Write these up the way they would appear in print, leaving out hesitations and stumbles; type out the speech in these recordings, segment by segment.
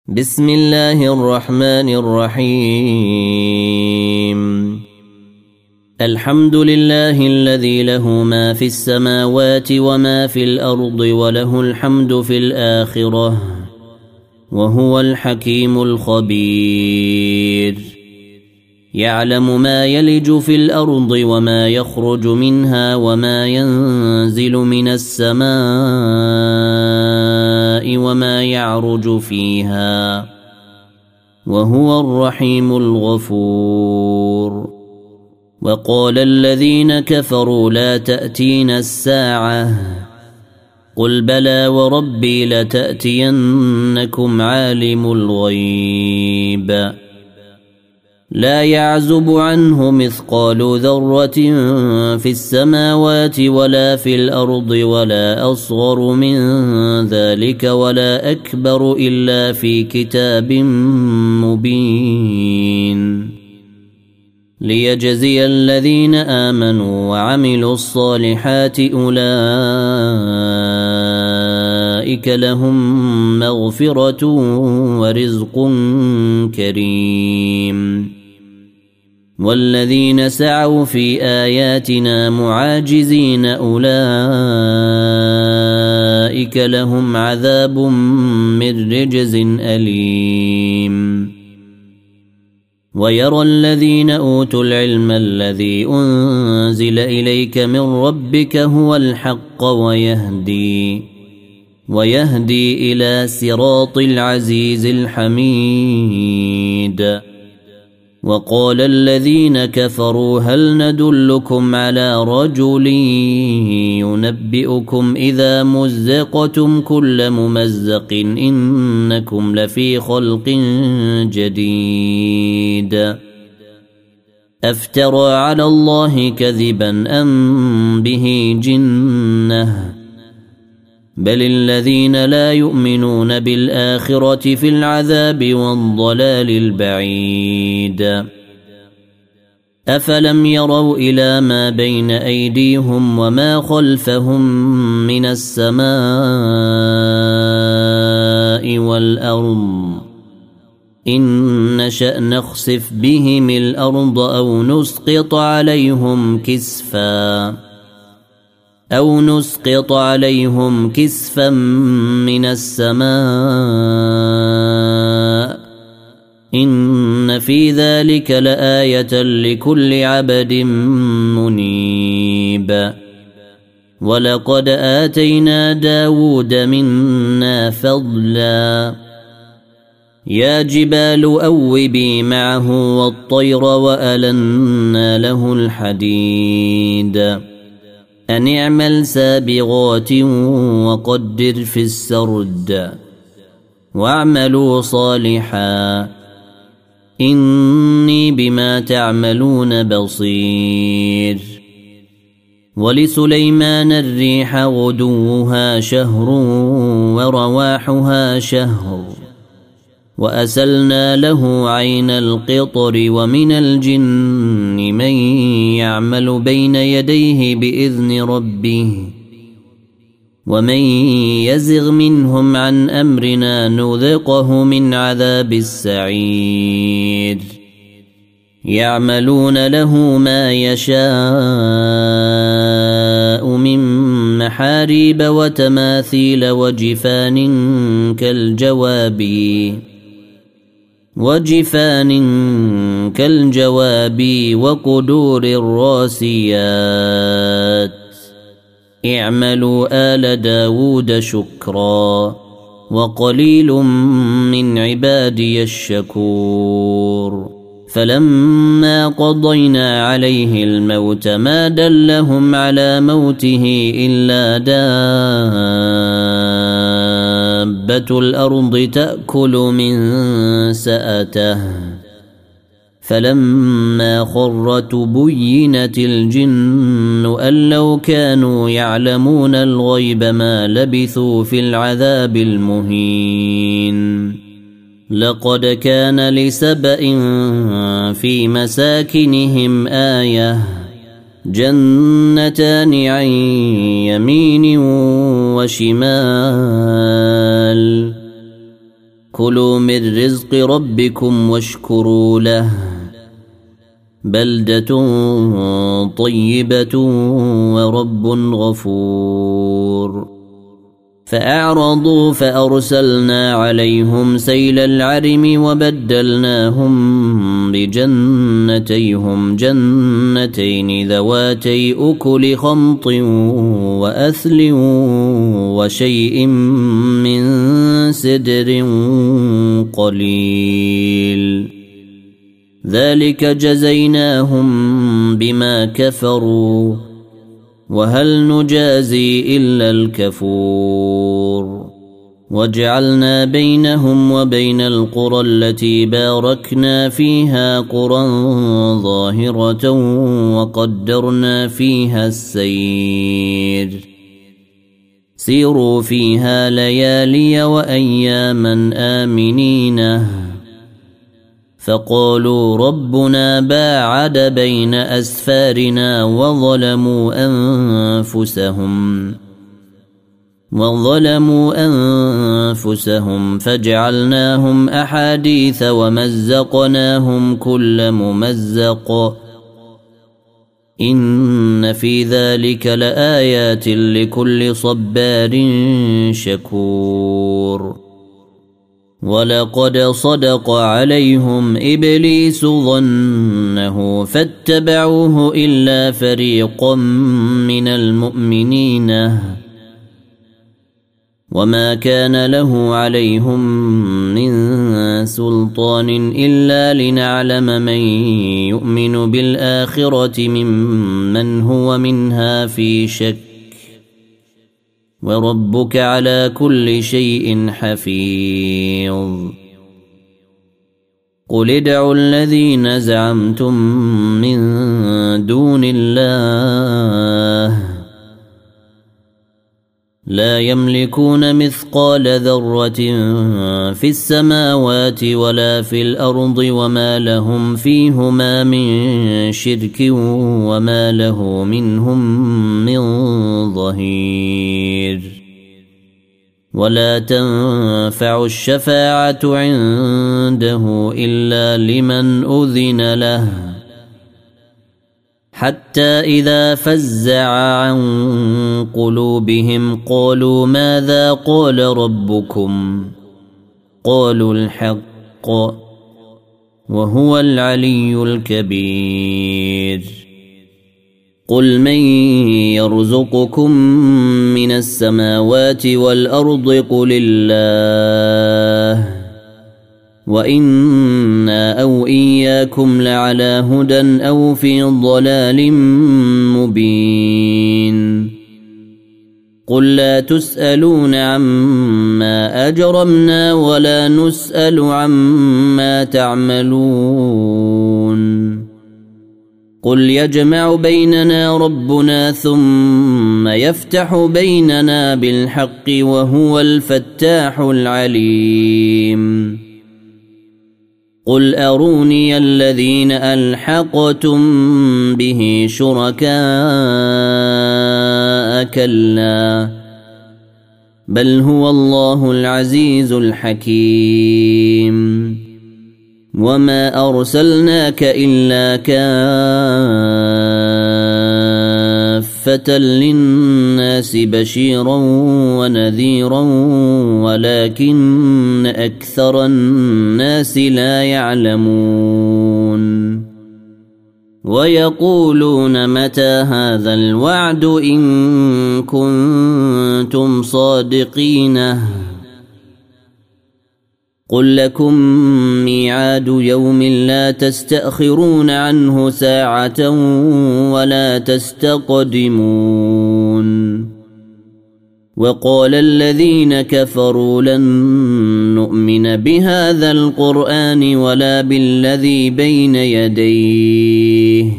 بسم الله الرحمن الرحيم. الحمد لله الذي له ما في السماوات وما في الأرض وله الحمد في الآخرة وهو الحكيم الخبير. يعلم ما يلج في الأرض وما يخرج منها وما ينزل من السماء وما يعرج فيها وهو الرحيم الغفور. وقال الذين كفروا لا تأتينا الساعة قل بلى وربي لتأتينكم عالم الغيب لا يعزب عنه مثقال ذرة في السماوات ولا في الأرض ولا أصغر من ذلك ولا أكبر إلا في كتاب مبين ليجزي الذين آمنوا وعملوا الصالحات أولئك لهم مغفرة ورزق كريم. والذين سعوا في آياتنا معاجزين أولئك لهم عذاب من رجز أليم. ويرى الذين أوتوا العلم الذي أنزل إليك من ربك هو الحق ويهدي إلى صراط العزيز الحميد. وقال الذين كفروا هل ندلكم على رجل ينبئكم إذا مزقتم كل ممزق إنكم لفي خلق جديد. أفترى على الله كذبا أم به جنة بل الذين لا يؤمنون بالآخرة في العذاب والضلال البعيد. أفلم يروا إلى ما بين أيديهم وما خلفهم من السماء والأرض إن نشأ نخسف بهم الأرض أو نسقط عليهم كسفا من السماء إن في ذلك لآية لكل عبد منيب. ولقد آتينا داود منا فضلا يا جبال أوبي معه والطير وألنا له الحديد أن اعمل سابغات وقدر في السرد واعملوا صالحا إني بما تعملون بصير. ولسليمان الريح غدوها شهر ورواحها شهر وأسلنا له عين القطر ومن الجن من يعمل بين يديه بإذن ربه ومن يزغ منهم عن أمرنا نذقه من عذاب السعير. يعملون له ما يشاء من محاريب وتماثيل وجفان كالجواب وقدور الراسيات اعملوا آل داود شكرا وقليل من عبادي الشكور. فلما قضينا عليه الموت ما دلهم على موته إلا دابة الأرض تأكل من سأته فلما خر تبينت الجن أن لو كانوا يعلمون الغيب ما لبثوا في العذاب المهين. لقد كان لسبأ في مساكنهم آية جنتان عن يمين وشمال كلوا من رزق ربكم واشكروا له بلدة طيبة ورب غفور فأعرضوا فأرسلنا عليهم سيل العرم وبدلناهم بجنتيهم جنتين ذواتي أكل خمط وأثل وشيء من سدر قليل ذلك جزيناهم بما كفروا وهل نجازي إلا الكفور وجعلنا بينهم وبين القرى التي باركنا فيها قرى ظاهرة وقدرنا فيها السير سيروا فيها ليالي وأياما آمنين فقالوا ربنا باعد بين أسفارنا وظلموا أنفسهم فجعلناهم أحاديث ومزقناهم كل ممزق إن في ذلك لآيات لكل صبار شكور ولقد صدق عليهم إبليس ظنه فاتبعوه إلا فريقا من المؤمنين وما كان له عليهم من سلطان إلا لنعلم من يؤمن بالآخرة ممن هو منها في شك وربك على كل شيء حفيظ قل ادعوا الذين زعمتم من دون الله لا يملكون مثقال ذرة في السماوات ولا في الأرض وما لهم فيهما من شرك وما له منهم من ظهير ولا تنفع الشفاعة عنده إلا لمن أذن له حتى إذا فزع عن قلوبهم قالوا ماذا قال ربكم قالوا الحق وهو العلي الكبير قل من يرزقكم من السماوات والأرض قل الله وإنا أو إياكم لعلى هدى أو في ضلال مبين قل لا تسألون عما أجرمنا ولا نسأل عما تعملون قل يجمع بيننا ربنا ثم يفتح بيننا بالحق وهو الفتاح العليم قل أروني الذين ألحقتم به شركاء كلا بل هو الله العزيز الحكيم وما أرسلناك إلا كافة للناس بشيرا ونذيرا ولكن أكثر الناس لا يعلمون ويقولون متى هذا الوعد إن كنتم صادقين قل لكم ميعاد يوم لا تستأخرون عنه ساعة ولا تستقدمون وقال الذين كفروا لن نؤمن بهذا القرآن ولا بالذي بين يديه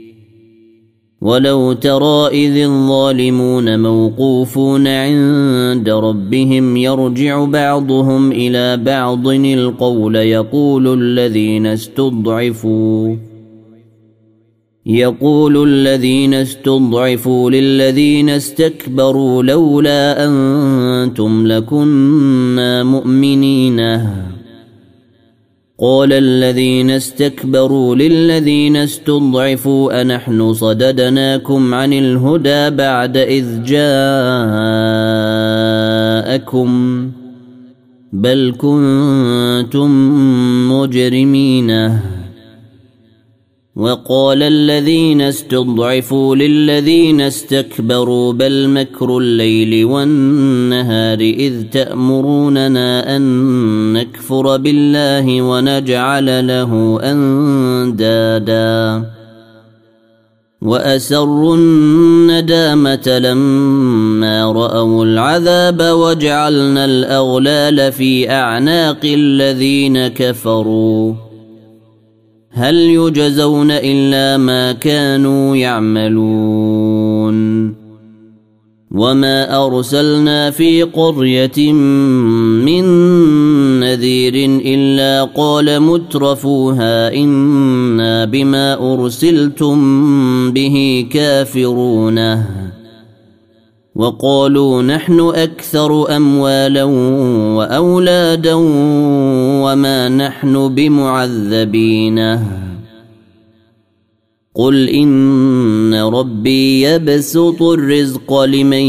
ولو ترى إذ الظالمون موقوفون عند ربهم يرجع بعضهم إلى بعض القول يقول الذين استضعفوا للذين استكبروا لولا أنتم لكنا مؤمنين قال الذين استكبروا للذين استضعفوا أنحن صددناكم عن الهدى بعد إذ جاءكم بل كنتم مجرمين وقال الذين استضعفوا للذين استكبروا بل مكر الليل والنهار إذ تأمروننا أن نكفر بالله ونجعل له أندادا وأسروا الندامة لما رأوا العذاب وجعلنا الأغلال في أعناق الذين كفروا هل يجزون إلا ما كانوا يعملون وما أرسلنا في قرية من نذير إلا قال مترفوها إنا بما أرسلتم به كافرون وقالوا نحن أكثر أموالا وأولادا وما نحن بمعذبين قل إن ربي يبسط الرزق لمن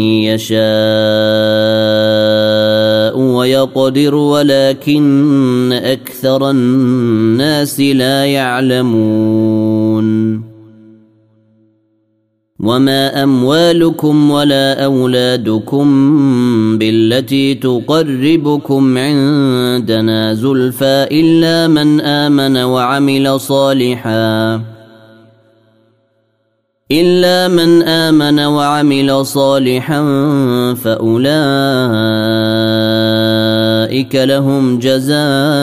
يشاء ويقدر ولكن أكثر الناس لا يعلمون وما أموالكم ولا أولادكم بالتي تقربكم عندنا زلفى إلا من آمن وعمل صالحا فأولئك لهم جزاء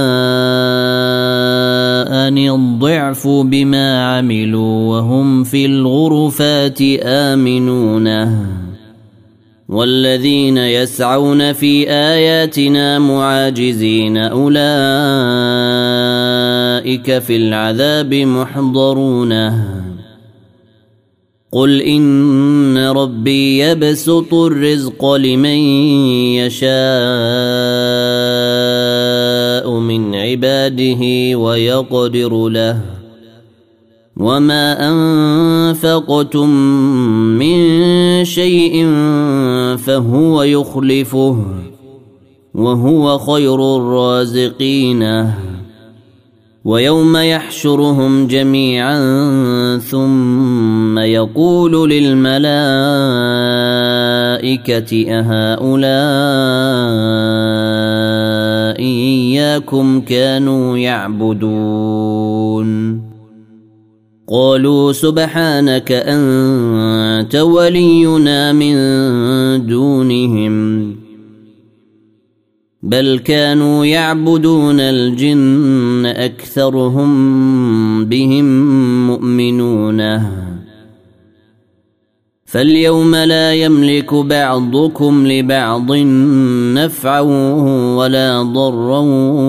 الضعف بما عملوا وهم في الغرفات آمنون والذين يسعون في آياتنا معاجزين أولئك في العذاب محضرون قل إن ربي يبسط الرزق لمن يشاء من عباده ويقدر له وما أنفقتم من شيء فهو يخلفه وهو خير الرازقين ويوم يحشرهم جميعا ثم يقول للملائكة أهؤلاء إياكم كانوا يعبدون قالوا سبحانك أنت ولينا من دونهم بل كانوا يعبدون الجن أكثرهم بهم مؤمنون فاليوم لا يملك بعضكم لبعض نفعا ولا ضرا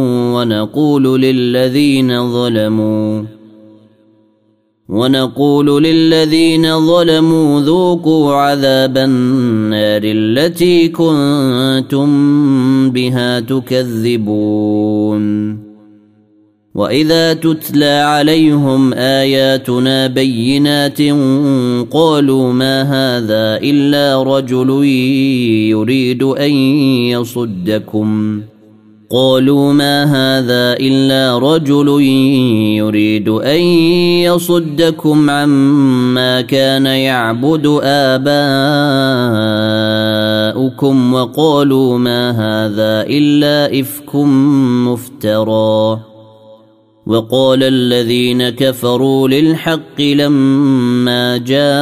ونقول للذين ظلموا ذوقوا عذاب النار التي كنتم بها تكذبون وإذا تتلى عليهم آياتنا بينات قالوا ما هذا إلا رجل يريد أن يصدكم عما كان يعبد آباؤكم وقالوا ما هذا إلا إفك مفترى وقال الذين كفروا للحق لما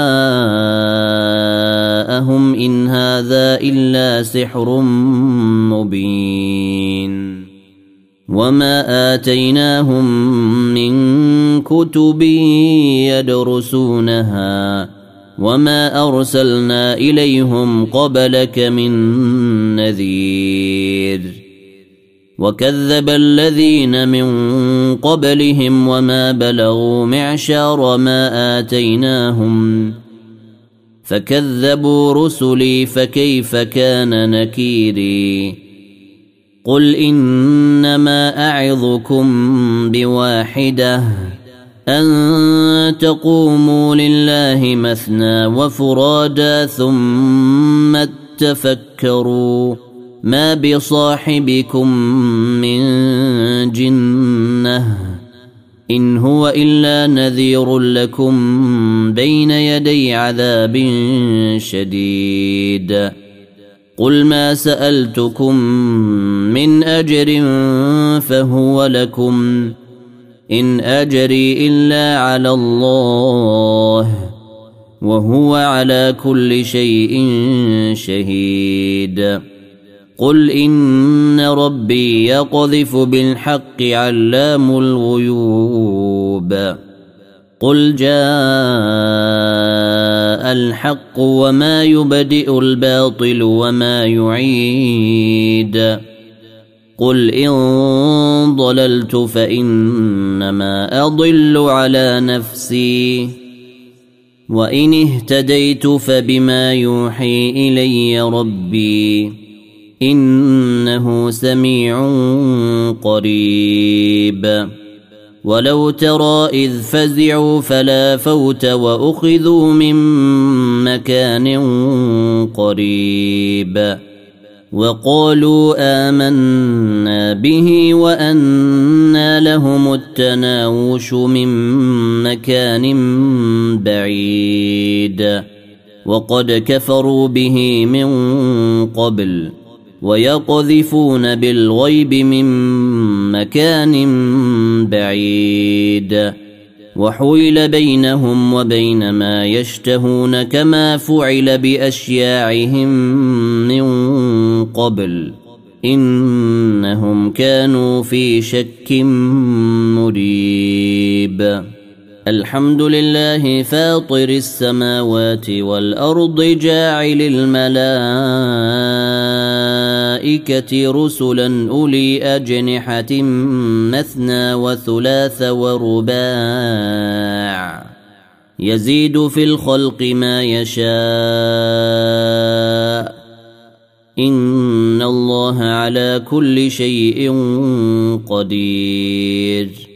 جاءهم إن هذا إلا سحر مبين وما آتيناهم من كتب يدرسونها وما أرسلنا إليهم قبلك من نذير وكذب الذين من قبلهم وما بلغوا معشار ما آتيناهم فكذبوا رسلي فكيف كان نكيري قل إنما أعظكم بواحدة أن تقوموا لله مثنى وفرادا ثم تفكروا ما بصاحبكم من جنة إن هو إلا نذير لكم بين يدي عذاب شديد قل ما سألتكم من أجر فهو لكم إن أجري إلا على الله وهو على كل شيء شهيد قل إن ربي يقذف بالحق علام الغيوب قل جاء الحق وما يبدئ الباطل وما يعيد قل إن ضللت فإنما أضل على نفسي وإن اهتديت فبما يوحي إلي ربي إنه سميع قريب ولو ترى إذ فزعوا فلا فوت وأخذوا من مكان قريب وقالوا آمنا به وأنى لهم التناوش من مكان بعيد وقد كفروا به من قبل ويقذفون بالغيب من مكان بعيد وحيل بينهم وبين ما يشتهون كما فعل بأشياعهم من قبل إنهم كانوا في شك مريب الحمد لله فاطر السماوات والأرض جاعل الملائكة رسلا أولي أجنحة مثنى وثلاث ورباع يزيد في الخلق ما يشاء إن الله على كل شيء قدير